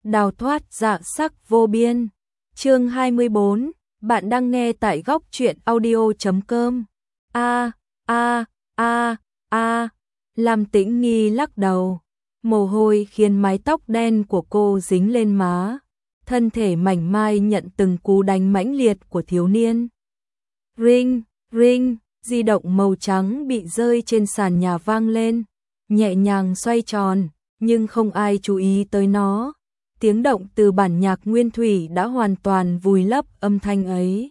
đào thoát dạ sắc vô biên. Chương 24, bạn đang nghe tại góc truyện audio.com. Lam Tĩnh Nghi lắc đầu, mồ hôi khiến mái tóc đen của cô dính lên má, thân thể mảnh mai nhận từng cú đánh mãnh liệt của thiếu niên. Ring, ring, di động màu trắng bị rơi trên sàn nhà vang lên, nhẹ nhàng xoay tròn, nhưng không ai chú ý tới nó. Tiếng động từ bản nhạc nguyên thủy đã hoàn toàn vùi lấp âm thanh ấy.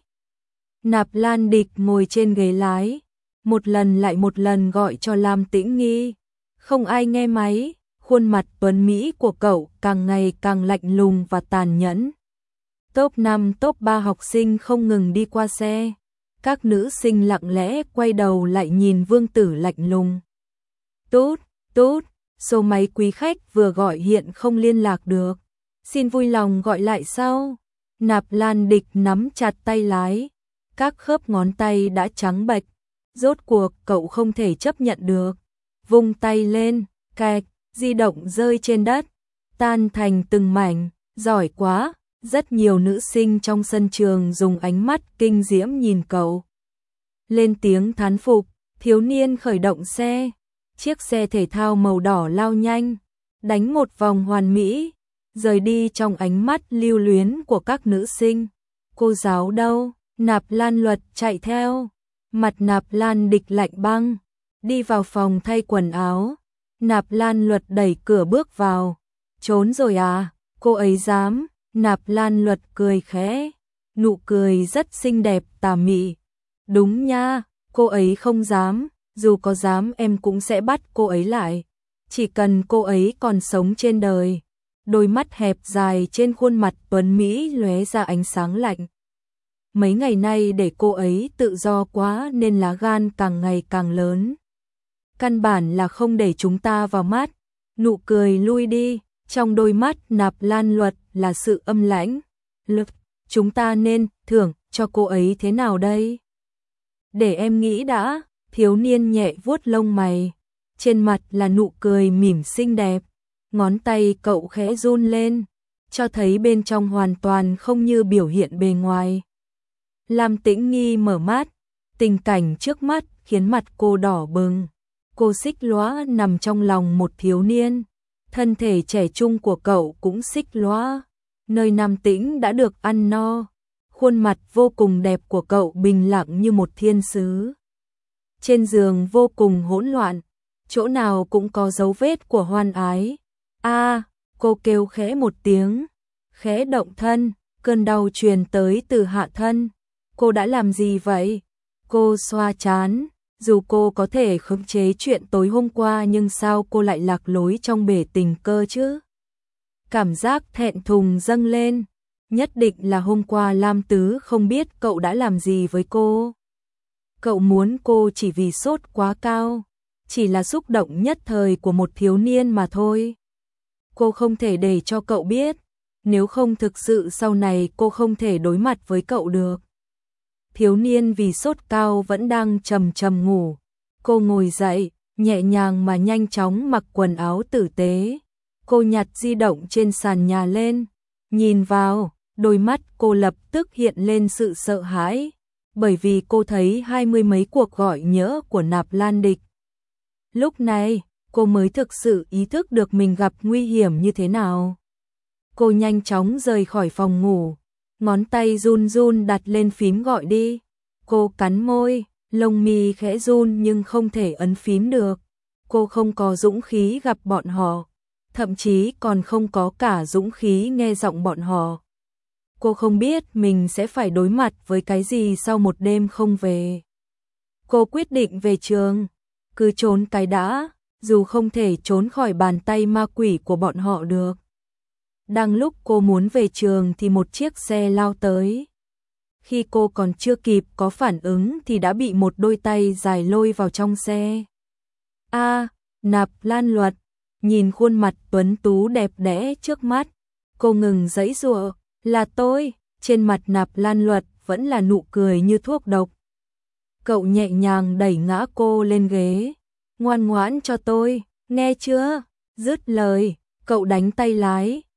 Nạp Lan Địch ngồi trên ghế lái, một lần lại một lần gọi cho Lam Tĩnh Nghi. Không ai nghe máy, khuôn mặt tuấn Mỹ của cậu càng ngày càng lạnh lùng và tàn nhẫn. Top 5 top 3 học sinh không ngừng đi qua xe. Các nữ sinh lặng lẽ quay đầu lại nhìn vương tử lạnh lùng. Tút, tút, số máy quý khách vừa gọi hiện không liên lạc được. Xin vui lòng gọi lại sau. Nạp Lan Địch nắm chặt tay lái, các khớp ngón tay đã trắng bệch. Rốt cuộc cậu không thể chấp nhận được. Vung tay lên, kẹt, di động rơi trên đất, tan thành từng mảnh. Giỏi quá. Rất nhiều nữ sinh trong sân trường dùng ánh mắt kinh diễm nhìn cậu. Lên tiếng thán phục, thiếu niên khởi động xe. Chiếc xe thể thao màu đỏ lao nhanh, đánh một vòng hoàn mỹ, rời đi trong ánh mắt lưu luyến của các nữ sinh. Cô giáo đâu? Nạp Lan Luật chạy theo. Mặt Nạp Lan Địch lạnh băng, đi vào phòng thay quần áo. Nạp Lan Luật đẩy cửa bước vào. Trốn rồi à? Cô ấy dám? Nạp Lan Luật cười khẽ, nụ cười rất xinh đẹp tà mị. Đúng nha, cô ấy không dám, dù có dám em cũng sẽ bắt cô ấy lại. Chỉ cần cô ấy còn sống trên đời. Đôi mắt hẹp dài trên khuôn mặt tuấn Mỹ lóe ra ánh sáng lạnh. Mấy ngày nay để cô ấy tự do quá nên lá gan càng ngày càng lớn. Căn bản là không để chúng ta vào mắt. Nụ cười lui đi, trong đôi mắt Nạp Lan Luật là sự âm lãnh. Lực, chúng ta nên thưởng cho cô ấy thế nào đây? Để em nghĩ đã. Thiếu niên nhẹ vuốt lông mày, trên mặt là nụ cười mỉm xinh đẹp. Ngón tay cậu khẽ run lên, cho thấy bên trong hoàn toàn không như biểu hiện bề ngoài. Lam Tĩnh Nghi mở mắt, tình cảnh trước mắt khiến mặt cô đỏ bừng. Cô xích lóa nằm trong lòng một thiếu niên. Thân thể trẻ trung của cậu cũng xích lóa, nơi Nam Tĩnh đã được ăn no. Khuôn mặt vô cùng đẹp của cậu bình lặng như một thiên sứ. Trên giường vô cùng hỗn loạn, chỗ nào cũng có dấu vết của hoan ái. Cô kêu khẽ một tiếng, khẽ động thân, cơn đau truyền tới từ hạ thân. Cô đã làm gì vậy? Cô xoa trán. Dù cô có thể khống chế chuyện tối hôm qua nhưng sao cô lại lạc lối trong bể tình cơ chứ? Cảm giác thẹn thùng dâng lên. Nhất định là hôm qua Lam Tứ không biết cậu đã làm gì với cô. Cậu muốn cô chỉ vì sốt quá cao, chỉ là xúc động nhất thời của một thiếu niên mà thôi. Cô không thể để cho cậu biết, nếu không thực sự sau này cô không thể đối mặt với cậu được. Thiếu niên vì sốt cao vẫn đang trầm trầm ngủ. Cô ngồi dậy, nhẹ nhàng mà nhanh chóng mặc quần áo tử tế. Cô nhặt di động trên sàn nhà lên, nhìn vào, đôi mắt cô lập tức hiện lên sự sợ hãi, bởi vì cô thấy 20 mấy cuộc gọi nhỡ của Nạp Lan Địch. Lúc này, cô mới thực sự ý thức được mình gặp nguy hiểm như thế nào. Cô nhanh chóng rời khỏi phòng ngủ, ngón tay run run đặt lên phím gọi đi. Cô cắn môi, lông mi khẽ run nhưng không thể ấn phím được. Cô không có dũng khí gặp bọn họ, thậm chí còn không có cả dũng khí nghe giọng bọn họ. Cô không biết mình sẽ phải đối mặt với cái gì sau một đêm không về. Cô quyết định về trường, cứ trốn cái đã, dù không thể trốn khỏi bàn tay ma quỷ của bọn họ được. Đang lúc cô muốn về trường thì một chiếc xe lao tới. Khi cô còn chưa kịp có phản ứng thì đã bị một đôi tay dài lôi vào trong xe. Nạp Lan Luật, nhìn khuôn mặt tuấn tú đẹp đẽ trước mắt, cô ngừng giãy giụa, là tôi. Trên mặt Nạp Lan Luật vẫn là nụ cười như thuốc độc. Cậu nhẹ nhàng đẩy ngã cô lên ghế, ngoan ngoãn cho tôi, nghe chưa? Dứt lời, cậu đánh tay lái,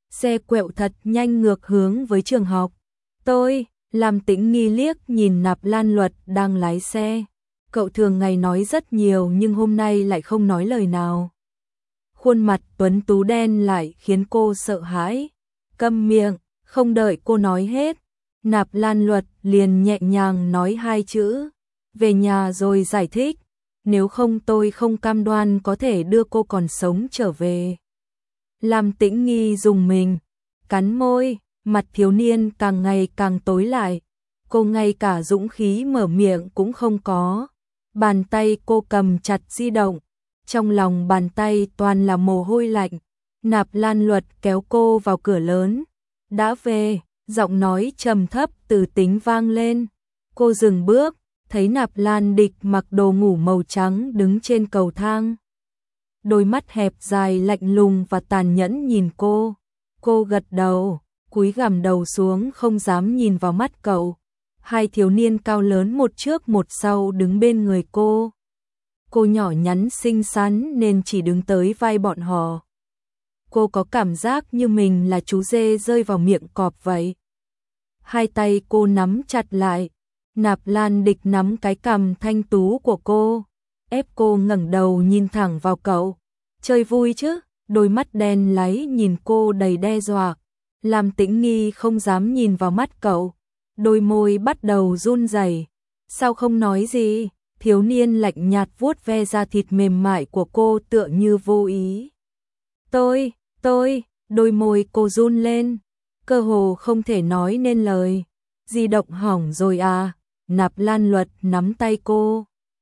xe quẹo thật nhanh ngược hướng với trường học. Tôi, Lam Tĩnh Nghi liếc nhìn Nạp Lan Luật đang lái xe. Cậu thường ngày nói rất nhiều nhưng hôm nay lại không nói lời nào. Khuôn mặt tuấn tú đen lại khiến cô sợ hãi. Câm miệng, không đợi cô nói hết. Nạp Lan Luật liền nhẹ nhàng nói hai chữ. Về nhà rồi giải thích. Nếu không tôi không cam đoan có thể đưa cô còn sống trở về. Lam Tĩnh Nghi rùng mình, cắn môi, mặt thiếu niên càng ngày càng tối lại. Cô ngay cả dũng khí mở miệng cũng không có. Bàn tay cô cầm chặt di động, trong lòng bàn tay toàn là mồ hôi lạnh. Nạp Lan Luật kéo cô vào cửa lớn. Đã về, giọng nói trầm thấp từ tính vang lên. Cô dừng bước, thấy Nạp Lan Địch mặc đồ ngủ màu trắng đứng trên cầu thang. Đôi mắt hẹp dài lạnh lùng và tàn nhẫn nhìn cô. Cô gật đầu, cúi gằm đầu xuống không dám nhìn vào mắt cậu. Hai thiếu niên cao lớn một trước một sau đứng bên người cô. Cô nhỏ nhắn xinh xắn nên chỉ đứng tới vai bọn họ. Cô có cảm giác như mình là chú dê rơi vào miệng cọp vậy. Hai tay cô nắm chặt lại. Nạp Lan Địch nắm cái cằm thanh tú của cô, ép cô ngẩng đầu nhìn thẳng vào cậu. Chơi vui chứ? Đôi mắt đen láy nhìn cô đầy đe dọa. Lam Tĩnh Nghi không dám nhìn vào mắt cậu. Đôi môi bắt đầu run rẩy. Sao không nói gì? Thiếu niên lạnh nhạt vuốt ve da thịt mềm mại của cô tựa như vô ý. Tôi, đôi môi cô run lên, cơ hồ không thể nói nên lời. Di động hỏng rồi à? Nạp Lan Luật nắm tay cô,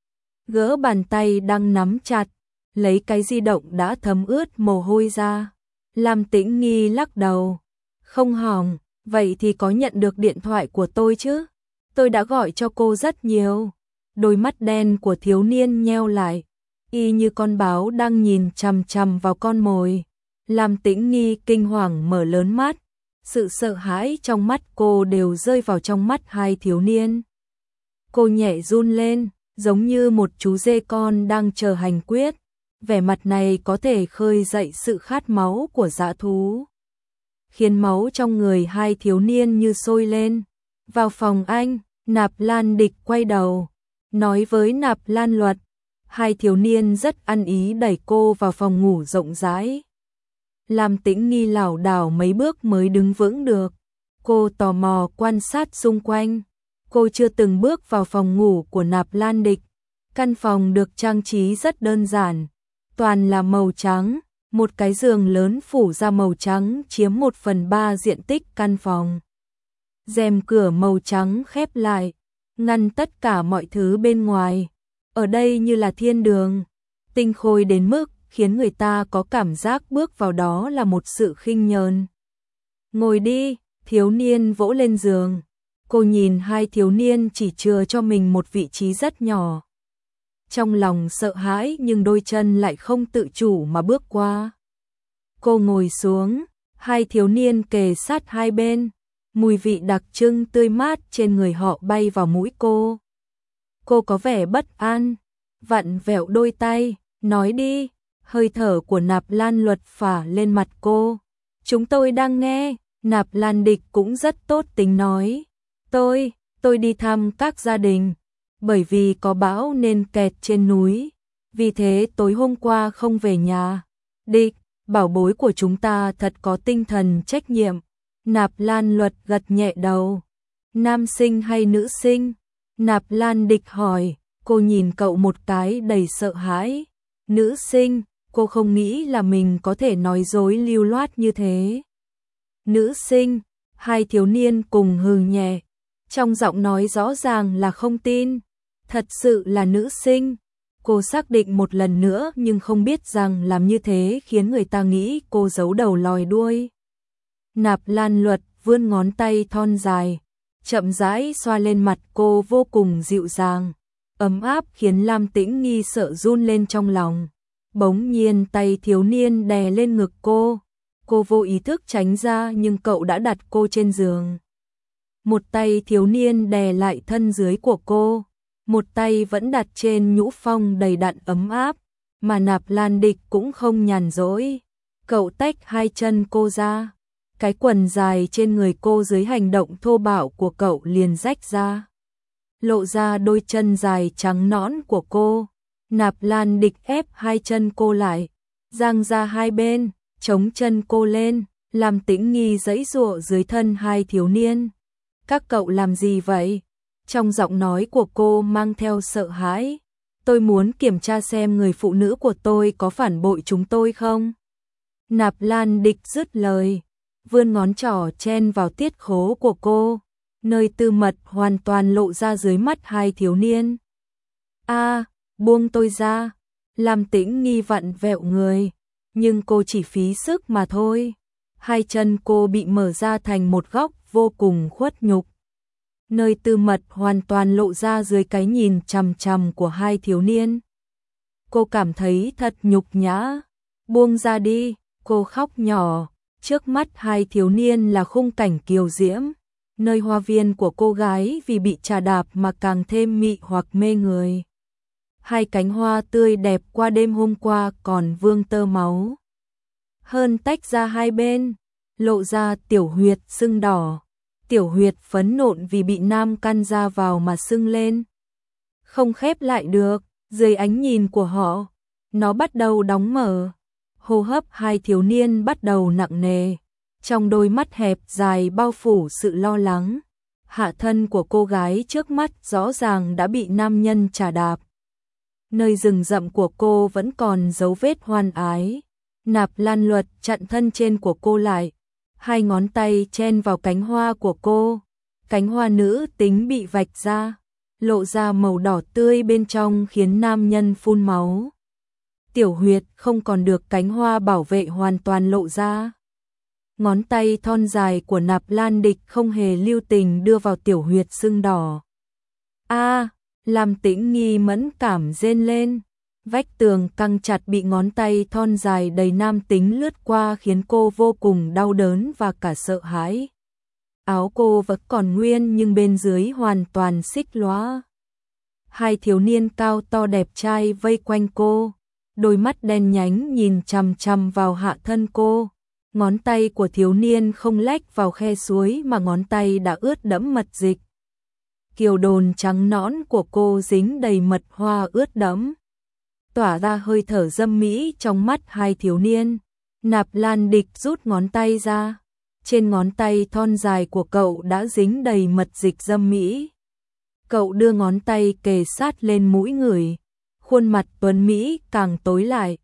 gỡ bàn tay đang nắm chặt, lấy cái di động đã thấm ướt mồ hôi ra. Lam Tĩnh Nghi lắc đầu, không hỏng, vậy thì có nhận được điện thoại của tôi chứ? Tôi đã gọi cho cô rất nhiều. Đôi mắt đen của thiếu niên nheo lại, y như con báo đang nhìn chằm chằm vào con mồi. Lam Tĩnh Nghi kinh hoàng mở lớn mắt, sự sợ hãi trong mắt cô đều rơi vào trong mắt hai thiếu niên. Cô nhẹ run lên, giống như một chú dê con đang chờ hành quyết. Vẻ mặt này có thể khơi dậy sự khát máu của dã thú, khiến máu trong người hai thiếu niên như sôi lên. Vào phòng anh, Nạp Lan Địch quay đầu, nói với Nạp Lan Luật. Hai thiếu niên rất ăn ý đẩy cô vào phòng ngủ rộng rãi. Lam Tĩnh Nghi lảo đảo mấy bước mới đứng vững được. Cô tò mò quan sát xung quanh. Cô chưa từng bước vào phòng ngủ của Nạp Lan Địch. Căn phòng được trang trí rất đơn giản, toàn là màu trắng. Một cái giường lớn phủ ra màu trắng chiếm 1/3 diện tích căn phòng. Rèm cửa màu trắng khép lại, ngăn tất cả mọi thứ bên ngoài. Ở đây như là thiên đường, tinh khôi đến mức khiến người ta có cảm giác bước vào đó là một sự khinh nhờn. Ngồi đi, thiếu niên vỗ lên giường. Cô nhìn hai thiếu niên chỉ chừa cho mình một vị trí rất nhỏ. Trong lòng sợ hãi nhưng đôi chân lại không tự chủ mà bước qua. Cô ngồi xuống, hai thiếu niên kề sát hai bên. Mùi vị đặc trưng tươi mát trên người họ bay vào mũi cô. Cô có vẻ bất an, vặn vẹo đôi tay, nói đi. Hơi thở của Nạp Lan Luật phả lên mặt cô. Chúng tôi đang nghe. Nạp Lan Địch cũng rất tốt tính nói. Tôi đi thăm các gia đình. Bởi vì có bão nên kẹt trên núi. Vì thế tối hôm qua không về nhà. Địch, bảo bối của chúng ta thật có tinh thần trách nhiệm. Nạp Lan Luật gật nhẹ đầu. Nam sinh hay nữ sinh? Nạp Lan Địch hỏi. Cô nhìn cậu một cái đầy sợ hãi. Nữ sinh. Cô không nghĩ là mình có thể nói dối lưu loát như thế. Nữ sinh. Hai thiếu niên cùng hừ nhẹ. Trong giọng nói rõ ràng là không tin. Thật sự là nữ sinh. Cô xác định một lần nữa nhưng không biết rằng làm như thế khiến người ta nghĩ cô giấu đầu lòi đuôi. Nạp Lan Luật vươn ngón tay thon dài, chậm rãi xoa lên mặt cô vô cùng dịu dàng, ấm áp khiến Lam Tĩnh Nghi sợ run lên trong lòng. Bỗng nhiên tay thiếu niên đè lên ngực cô vô ý thức tránh ra nhưng cậu đã đặt cô trên giường. Một tay thiếu niên đè lại thân dưới của cô, một tay vẫn đặt trên nhũ phong đầy đặn ấm áp, mà Nạp Lan Địch cũng không nhàn rỗi. Cậu tách hai chân cô ra, cái quần dài trên người cô dưới hành động thô bạo của cậu liền rách ra, lộ ra đôi chân dài trắng nõn của cô. Nạp Lan Địch ép hai chân cô lại, dang ra hai bên, chống chân cô lên, làm Tĩnh Nghi giãy giụa dưới thân hai thiếu niên. Các cậu làm gì vậy? Trong giọng nói của cô mang theo sợ hãi. Tôi muốn kiểm tra xem người phụ nữ của tôi có phản bội chúng tôi không? Nạp Lan Địch dứt lời, vươn ngón trỏ chen vào tiết khố của cô, nơi tư mật hoàn toàn lộ ra dưới mắt hai thiếu niên. Buông tôi ra, làm Tĩnh Nghi vặn vẹo người, nhưng cô chỉ phí sức mà thôi. Hai chân cô bị mở ra thành một góc vô cùng khuất nhục, nơi tư mật hoàn toàn lộ ra dưới cái nhìn chằm chằm của hai thiếu niên. Cô cảm thấy thật nhục nhã. Buông ra đi, cô khóc nhỏ. Trước mắt hai thiếu niên là khung cảnh kiều diễm, nơi hoa viên của cô gái vì bị trà đạp mà càng thêm mị hoặc mê người. Hai cánh hoa tươi đẹp qua đêm hôm qua còn vương tơ máu hơn tách ra hai bên, lộ ra tiểu huyệt sưng đỏ. Tiểu huyệt phấn nộn vì bị nam căn ra vào mà sưng lên, không khép lại được. Dưới ánh nhìn của họ, nó bắt đầu đóng mở. Hô hấp hai thiếu niên bắt đầu nặng nề, trong đôi mắt hẹp dài bao phủ sự lo lắng. Hạ thân của cô gái trước mắt rõ ràng đã bị nam nhân trà đạp. Nơi rừng rậm của cô vẫn còn dấu vết hoan ái. Nạp Lan Luật chặn thân trên của cô lại, hai ngón tay chen vào cánh hoa của cô. Cánh hoa nữ tính bị vạch ra, lộ ra màu đỏ tươi bên trong khiến nam nhân phun máu. Tiểu huyệt không còn được cánh hoa bảo vệ hoàn toàn lộ ra. Ngón tay thon dài của Nạp Lan Địch không hề lưu tình đưa vào tiểu huyệt sưng đỏ. Làm Tĩnh Nghi mẫn cảm rên lên. Vách tường căng chặt bị ngón tay thon dài đầy nam tính lướt qua khiến cô vô cùng đau đớn và cả sợ hãi. Áo cô vẫn còn nguyên nhưng bên dưới hoàn toàn xích lóa. Hai thiếu niên cao to đẹp trai vây quanh cô, đôi mắt đen nhánh nhìn chằm chằm vào hạ thân cô. Ngón tay của thiếu niên không lách vào khe suối mà ngón tay đã ướt đẫm mật dịch. Kiều đồn trắng nõn của cô dính đầy mật hoa ướt đẫm, tỏa ra hơi thở dâm mỹ trong mắt hai thiếu niên. Nạp Lan Địch rút ngón tay ra, trên ngón tay thon dài của cậu đã dính đầy mật dịch dâm mỹ. Cậu đưa ngón tay kề sát lên mũi người, khuôn mặt tuấn mỹ càng tối lại.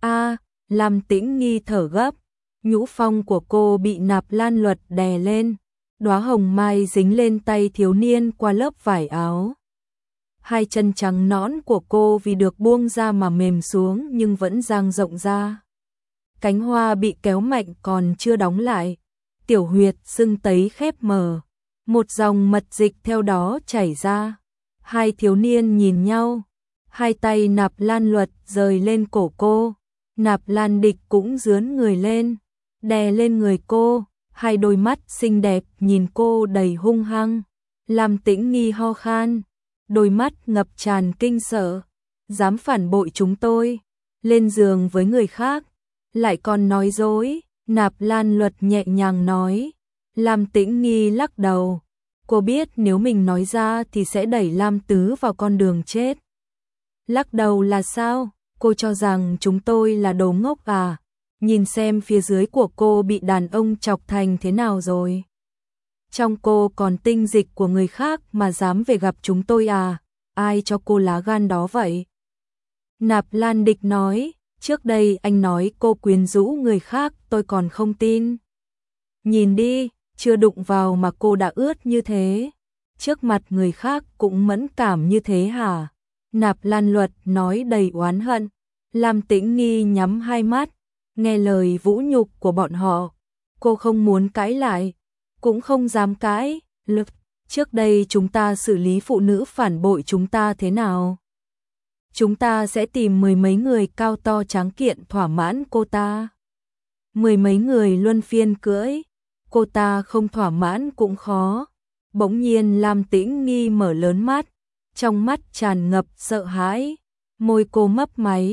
Làm Tĩnh Nghi thở gấp, nhũ phong của cô bị Nạp Lan Luật đè lên, đóa hồng mai dính lên tay thiếu niên qua lớp vải áo. Hai chân trắng nõn của cô vì được buông ra mà mềm xuống nhưng vẫn dang rộng ra. Cánh hoa bị kéo mạnh còn chưa đóng lại, tiểu huyệt sưng tấy khép mở, một dòng mật dịch theo đó chảy ra. Hai thiếu niên nhìn nhau, hai tay Nạp Lan Luật rời lên cổ cô, Nạp Lan Địch cũng dướn người lên, đè lên người cô, hai đôi mắt xinh đẹp nhìn cô đầy hung hăng. Làm Tĩnh Nghi ho khan, đôi mắt ngập tràn kinh sợ. Dám phản bội chúng tôi, lên giường với người khác, lại còn nói dối. Nạp Lan Luật nhẹ nhàng nói. Làm Tĩnh Nghi lắc đầu, cô biết nếu mình nói ra thì sẽ đẩy Lam Tứ vào con đường chết. Lắc đầu là sao? Cô cho rằng chúng tôi là đồ ngốc à? Nhìn xem phía dưới của cô bị đàn ông chọc thành thế nào rồi. Trong cô còn tinh dịch của người khác mà dám về gặp chúng tôi à? Ai cho cô lá gan đó vậy? Nạp Lan Địch nói, trước đây anh nói cô quyến rũ người khác tôi còn không tin. Nhìn đi, chưa đụng vào mà cô đã ướt như thế. Trước mặt người khác cũng mẫn cảm như thế hả? Nạp Lan Luật nói đầy oán hận. Làm Tĩnh Nghi nhắm hai mắt, nghe lời vũ nhục của bọn họ. Cô không muốn cãi lại, cũng không dám cãi. Trước đây chúng ta xử lý phụ nữ phản bội chúng ta thế nào? Chúng ta sẽ tìm mười mấy người cao to tráng kiện thỏa mãn cô ta. Mười mấy người luân phiên cưỡi, cô ta không thỏa mãn cũng khó. Bỗng nhiên Lam Tĩnh Nghi mở lớn mắt, trong mắt tràn ngập sợ hãi, môi cô mấp máy,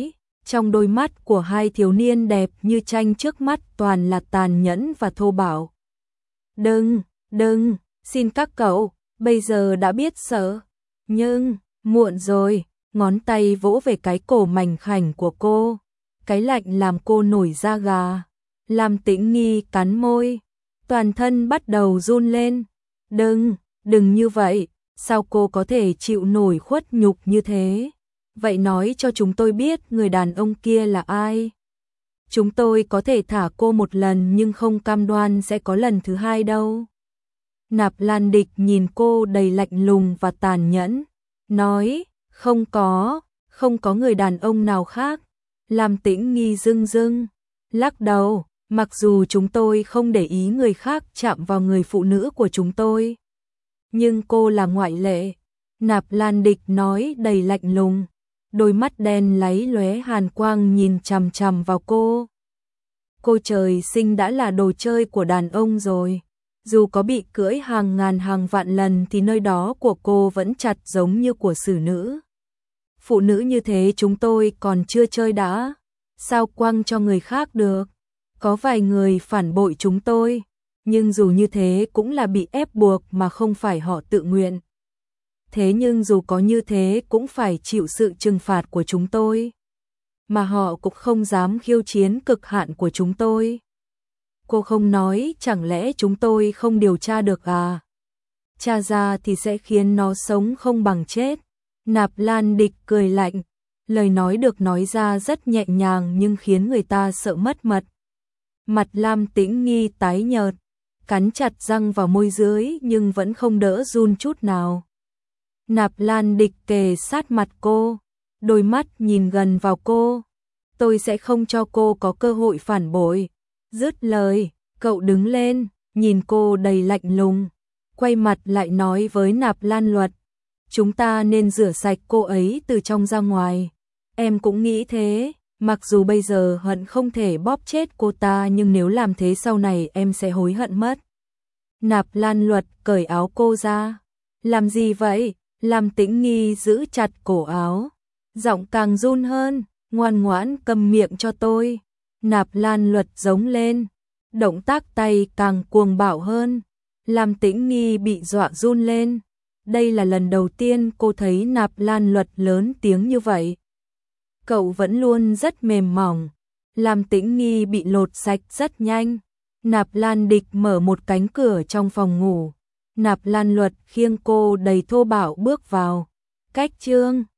Trong đôi mắt của hai thiếu niên đẹp như tranh trước mắt toàn là tàn nhẫn và thô bạo. Đừng, xin các cậu, bây giờ đã biết sợ. Nhưng, muộn rồi, ngón tay vỗ về cái cổ mảnh khảnh của cô. Cái lạnh làm cô nổi da gà. Lam Tĩnh Nghi cắn môi, toàn thân bắt đầu run lên. Đừng như vậy, sao cô có thể chịu nổi khuất nhục như thế? Vậy nói cho chúng tôi biết người đàn ông kia là ai. Chúng tôi có thể thả cô một lần nhưng không cam đoan sẽ có lần thứ hai đâu. Nạp Lan Địch nhìn cô đầy lạnh lùng và tàn nhẫn, nói, không có người đàn ông nào khác. Lam Tĩnh Nghi dưng lắc đầu, mặc dù chúng tôi không để ý người khác chạm vào người phụ nữ của chúng tôi. Nhưng cô là ngoại lệ. Nạp Lan Địch nói đầy lạnh lùng, đôi mắt đen láy lóe hàn quang nhìn chằm chằm vào cô. Cô trời sinh đã là đồ chơi của đàn ông rồi. Dù có bị cưỡi hàng ngàn hàng vạn lần thì nơi đó của cô vẫn chặt giống như của xử nữ. Phụ nữ như thế chúng tôi còn chưa chơi đã, sao quăng cho người khác được? Có vài người phản bội chúng tôi, nhưng dù như thế cũng là bị ép buộc mà không phải họ tự nguyện. Thế nhưng dù có như thế cũng phải chịu sự trừng phạt của chúng tôi, mà họ cũng không dám khiêu chiến cực hạn của chúng tôi. Cô không nói, chẳng lẽ chúng tôi không điều tra được à? Tra ra thì sẽ khiến nó sống không bằng chết. Nạp Lan Địch cười lạnh, lời nói được nói ra rất nhẹ nhàng nhưng khiến người ta sợ mất mật. Mặt Lam Tĩnh Nghi tái nhợt, cắn chặt răng vào môi dưới nhưng vẫn không đỡ run chút nào. Nạp Lan Địch kề sát mặt cô, đôi mắt nhìn gần vào cô. Tôi sẽ không cho cô có cơ hội phản bội. Dứt lời, cậu đứng lên, nhìn cô đầy lạnh lùng, quay mặt lại nói với Nạp Lan Luật, chúng ta nên rửa sạch cô ấy từ trong ra ngoài. Em cũng nghĩ thế, mặc dù bây giờ hận không thể bóp chết cô ta nhưng nếu làm thế sau này em sẽ hối hận mất. Nạp Lan Luật cởi áo cô ra. Làm gì vậy? Lam Tĩnh Nghi giữ chặt cổ áo, giọng càng run hơn, ngoan ngoãn cầm miệng cho tôi. Nạp Lan Luật giống lên, động tác tay càng cuồng bạo hơn. Lam Tĩnh Nghi bị dọa run lên. Đây là lần đầu tiên cô thấy Nạp Lan Luật lớn tiếng như vậy. Cậu vẫn luôn rất mềm mỏng. Lam Tĩnh Nghi bị lột sạch rất nhanh. Nạp Lan Địch mở một cánh cửa trong phòng ngủ. Nạp Lan Luật khiêng cô đầy thô bạo bước vào. Cách chương